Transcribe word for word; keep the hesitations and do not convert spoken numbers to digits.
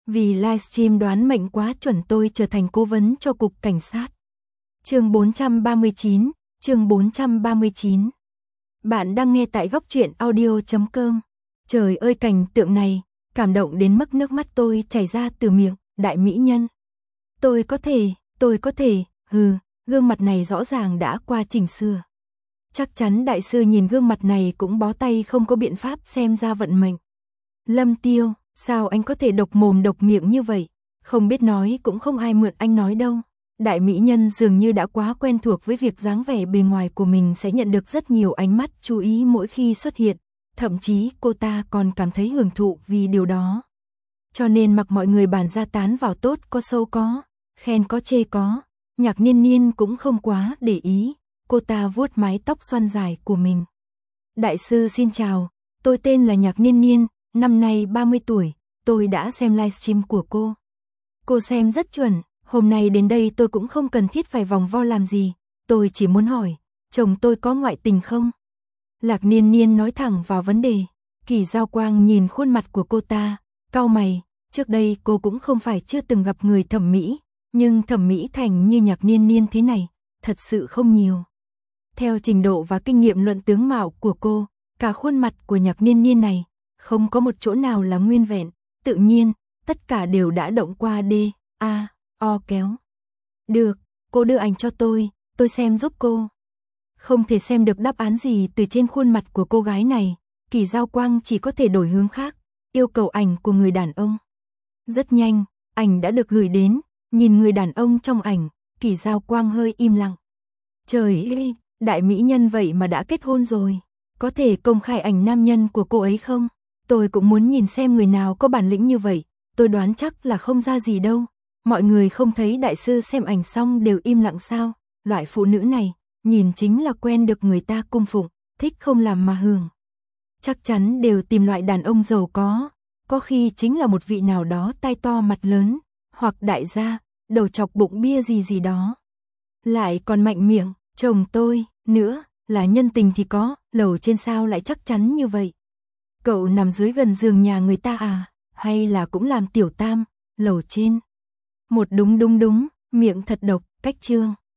Vì livestream đoán mệnh quá chuẩn tôi trở thành cố vấn cho cục cảnh sát. Chương bốn trăm ba mươi chín, chương bốn trăm ba mươi chín. Bạn đang nghe tại góc truyện audio chấm com. Trời ơi, cảnh tượng này, cảm động đến mức nước mắt tôi chảy ra từ miệng, đại mỹ nhân. Tôi có thể, tôi có thể, hừ, gương mặt này rõ ràng đã qua chỉnh sửa. Chắc chắn đại sư nhìn gương mặt này cũng bó tay không có biện pháp xem ra vận mệnh. Lâm Tiêu, sao anh có thể độc mồm độc miệng như vậy? Không biết nói cũng không ai mượn anh nói đâu. Đại mỹ nhân dường như đã quá quen thuộc với việc dáng vẻ bề ngoài của mình sẽ nhận được rất nhiều ánh mắt chú ý mỗi khi xuất hiện. Thậm chí cô ta còn cảm thấy hưởng thụ vì điều đó. Cho nên mặc mọi người bàn ra tán vào tốt có sâu có, khen có chê có, Nhạc Niên Niên cũng không quá để ý. Cô ta vuốt mái tóc xoăn dài của mình. Đại sư xin chào, tôi tên là Nhạc Niên Niên, năm nay ba mươi tuổi, tôi đã xem livestream của cô. Cô xem rất chuẩn, hôm nay đến đây tôi cũng không cần thiết phải vòng vo làm gì, tôi chỉ muốn hỏi, chồng tôi có ngoại tình không? Lạc Niên Niên nói thẳng vào vấn đề. Kỳ Giao Quang nhìn khuôn mặt của cô ta, cau mày, trước đây cô cũng không phải chưa từng gặp người thẩm mỹ, nhưng thẩm mỹ thành như Nhạc Niên Niên thế này, thật sự không nhiều. Theo trình độ và kinh nghiệm luận tướng mạo của cô, cả khuôn mặt của Nhạc Niên Niên này, không có một chỗ nào là nguyên vẹn, tự nhiên, tất cả đều đã động qua D, A, O kéo. Được, cô đưa ảnh cho tôi, tôi xem giúp cô. Không thể xem được đáp án gì từ trên khuôn mặt của cô gái này, Kỳ Giao Quang chỉ có thể đổi hướng khác, yêu cầu ảnh của người đàn ông. Rất nhanh, ảnh đã được gửi đến, nhìn người đàn ông trong ảnh, Kỳ Giao Quang hơi im lặng. Trời ơi, đại mỹ nhân vậy mà đã kết hôn rồi, có thể công khai ảnh nam nhân của cô ấy không? Tôi cũng muốn nhìn xem người nào có bản lĩnh như vậy, tôi đoán chắc là không ra gì đâu. Mọi người không thấy đại sư xem ảnh xong đều im lặng sao? Loại phụ nữ này, nhìn chính là quen được người ta cung phụng, thích không làm mà hưởng. Chắc chắn đều tìm loại đàn ông giàu có, có khi chính là một vị nào đó tai to mặt lớn, hoặc đại gia, đầu chọc bụng bia gì gì đó. Lại còn mạnh miệng, chồng tôi, nữa, là nhân tình thì có, lầu trên sao lại chắc chắn như vậy? Cậu nằm dưới gần giường nhà người ta à, hay là cũng làm tiểu tam, lầu trên? Một đúng đúng đúng, miệng thật độc, cách chương.